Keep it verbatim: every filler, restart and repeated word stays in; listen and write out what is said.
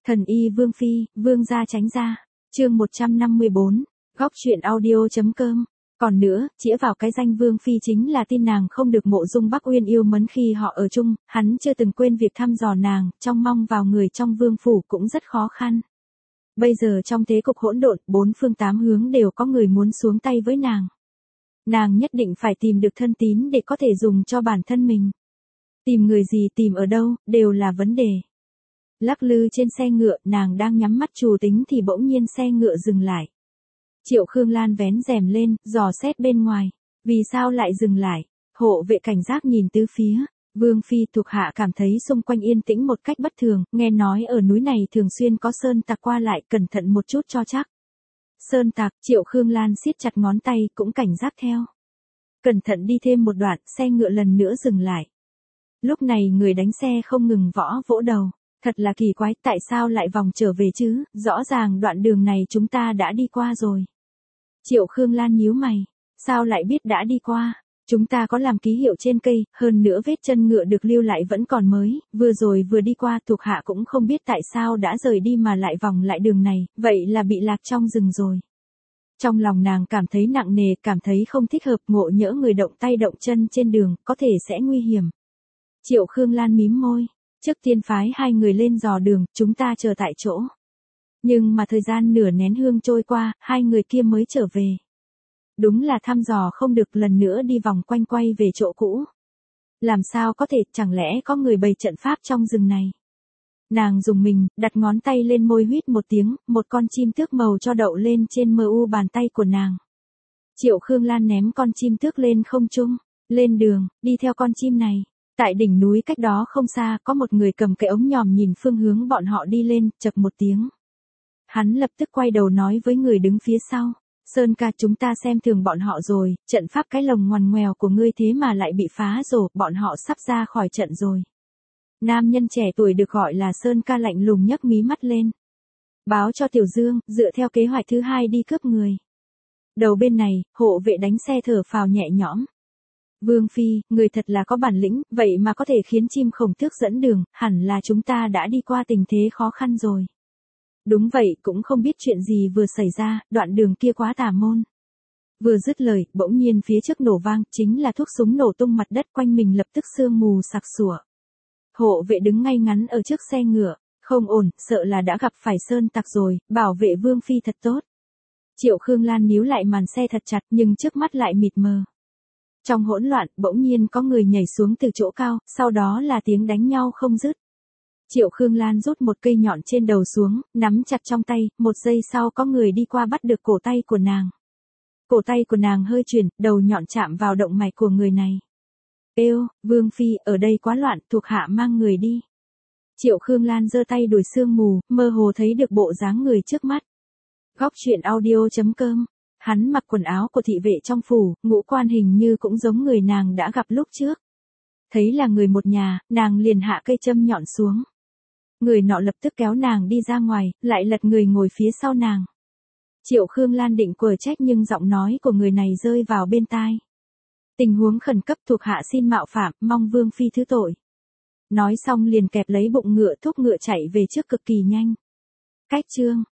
Thần y Vương Phi, Vương gia tránh ra. Chương một trăm năm mươi bốn, góc truyện audio.com. Còn nữa, chĩa vào cái danh Vương Phi chính là tin nàng không được Mộ Dung Bắc Uyên yêu mến khi họ ở chung, hắn chưa từng quên việc thăm dò nàng, trong mong vào người trong vương phủ cũng rất khó khăn. Bây giờ trong thế cục hỗn độn, bốn phương tám hướng đều có người muốn xuống tay với nàng. Nàng nhất định phải tìm được thân tín để có thể dùng cho bản thân mình. Tìm người gì, tìm ở đâu, đều là vấn đề. Lắc lư trên xe ngựa, nàng đang nhắm mắt trù tính thì bỗng nhiên xe ngựa dừng lại. Triệu Khương Lan vén rèm lên, dò xét bên ngoài. Vì sao lại dừng lại? Hộ vệ cảnh giác nhìn tứ phía. Vương Phi thuộc hạ cảm thấy xung quanh yên tĩnh một cách bất thường, nghe nói ở núi này thường xuyên có sơn tặc qua lại, cẩn thận một chút cho chắc. Sơn tặc, Triệu Khương Lan siết chặt ngón tay, cũng cảnh giác theo. Cẩn thận đi thêm một đoạn, xe ngựa lần nữa dừng lại. Lúc này người đánh xe không ngừng võ vỗ đầu. Thật là kỳ quái, tại sao lại vòng trở về chứ, rõ ràng đoạn đường này chúng ta đã đi qua rồi. Triệu Khương Lan nhíu mày, sao lại biết đã đi qua, chúng ta có làm ký hiệu trên cây, hơn nữa vết chân ngựa được lưu lại vẫn còn mới, vừa rồi vừa đi qua thuộc hạ cũng không biết tại sao đã rời đi mà lại vòng lại đường này, vậy là bị lạc trong rừng rồi. Trong lòng nàng cảm thấy nặng nề, cảm thấy không thích hợp, ngộ nhỡ người động tay động chân trên đường, có thể sẽ nguy hiểm. Triệu Khương Lan mím môi. Trước tiên phái hai người lên dò đường, chúng ta chờ tại chỗ. Nhưng mà thời gian nửa nén hương trôi qua, hai người kia mới trở về. Đúng là thăm dò không được, lần nữa đi vòng quanh quay về chỗ cũ. Làm sao có thể, chẳng lẽ có người bày trận pháp trong rừng này? Nàng dùng mình, đặt ngón tay lên môi huýt một tiếng, một con chim tước màu cho đậu lên trên mờ u bàn tay của nàng. Triệu Khương Lan ném con chim tước lên không trung, lên đường, đi theo con chim này. Tại đỉnh núi cách đó không xa, có một người cầm cái ống nhòm nhìn phương hướng bọn họ đi lên, chậc một tiếng. Hắn lập tức quay đầu nói với người đứng phía sau, Sơn ca, chúng ta xem thường bọn họ rồi, trận pháp cái lồng ngoằn ngoèo của ngươi thế mà lại bị phá rồi, bọn họ sắp ra khỏi trận rồi. Nam nhân trẻ tuổi được gọi là Sơn ca lạnh lùng nhấc mí mắt lên. Báo cho Tiểu Dương, dựa theo kế hoạch thứ hai đi cướp người. Đầu bên này, hộ vệ đánh xe thở phào nhẹ nhõm. Vương Phi, người thật là có bản lĩnh, vậy mà có thể khiến chim khổng tước dẫn đường, hẳn là chúng ta đã đi qua tình thế khó khăn rồi. Đúng vậy, cũng không biết chuyện gì vừa xảy ra, đoạn đường kia quá tà môn. Vừa dứt lời, bỗng nhiên phía trước nổ vang, chính là thuốc súng nổ tung, mặt đất quanh mình lập tức sương mù sặc sủa. Hộ vệ đứng ngay ngắn ở trước xe ngựa, không ổn, sợ là đã gặp phải sơn tặc rồi, bảo vệ Vương Phi thật tốt. Triệu Khương Lan níu lại màn xe thật chặt nhưng trước mắt lại mịt mờ. Trong hỗn loạn, bỗng nhiên có người nhảy xuống từ chỗ cao, sau đó là tiếng đánh nhau không dứt. Triệu Khương Lan rút một cây nhọn trên đầu xuống, nắm chặt trong tay, một giây sau có người đi qua bắt được cổ tay của nàng. Cổ tay của nàng hơi chuyển, đầu nhọn chạm vào động mạch của người này. Êu, Vương Phi, ở đây quá loạn, thuộc hạ mang người đi. Triệu Khương Lan giơ tay đuổi sương mù, mơ hồ thấy được bộ dáng người trước mắt. Góc truyện audio.com. Hắn mặc quần áo của thị vệ trong phủ, ngũ quan hình như cũng giống người nàng đã gặp lúc trước. Thấy là người một nhà, nàng liền hạ cây châm nhọn xuống. Người nọ lập tức kéo nàng đi ra ngoài, lại lật người ngồi phía sau nàng. Triệu Khương Lan định quở trách nhưng giọng nói của người này rơi vào bên tai. Tình huống khẩn cấp, thuộc hạ xin mạo phạm, mong Vương Phi thứ tội. Nói xong liền kẹp lấy bụng ngựa, thúc ngựa chạy về trước cực kỳ nhanh. Cách chương.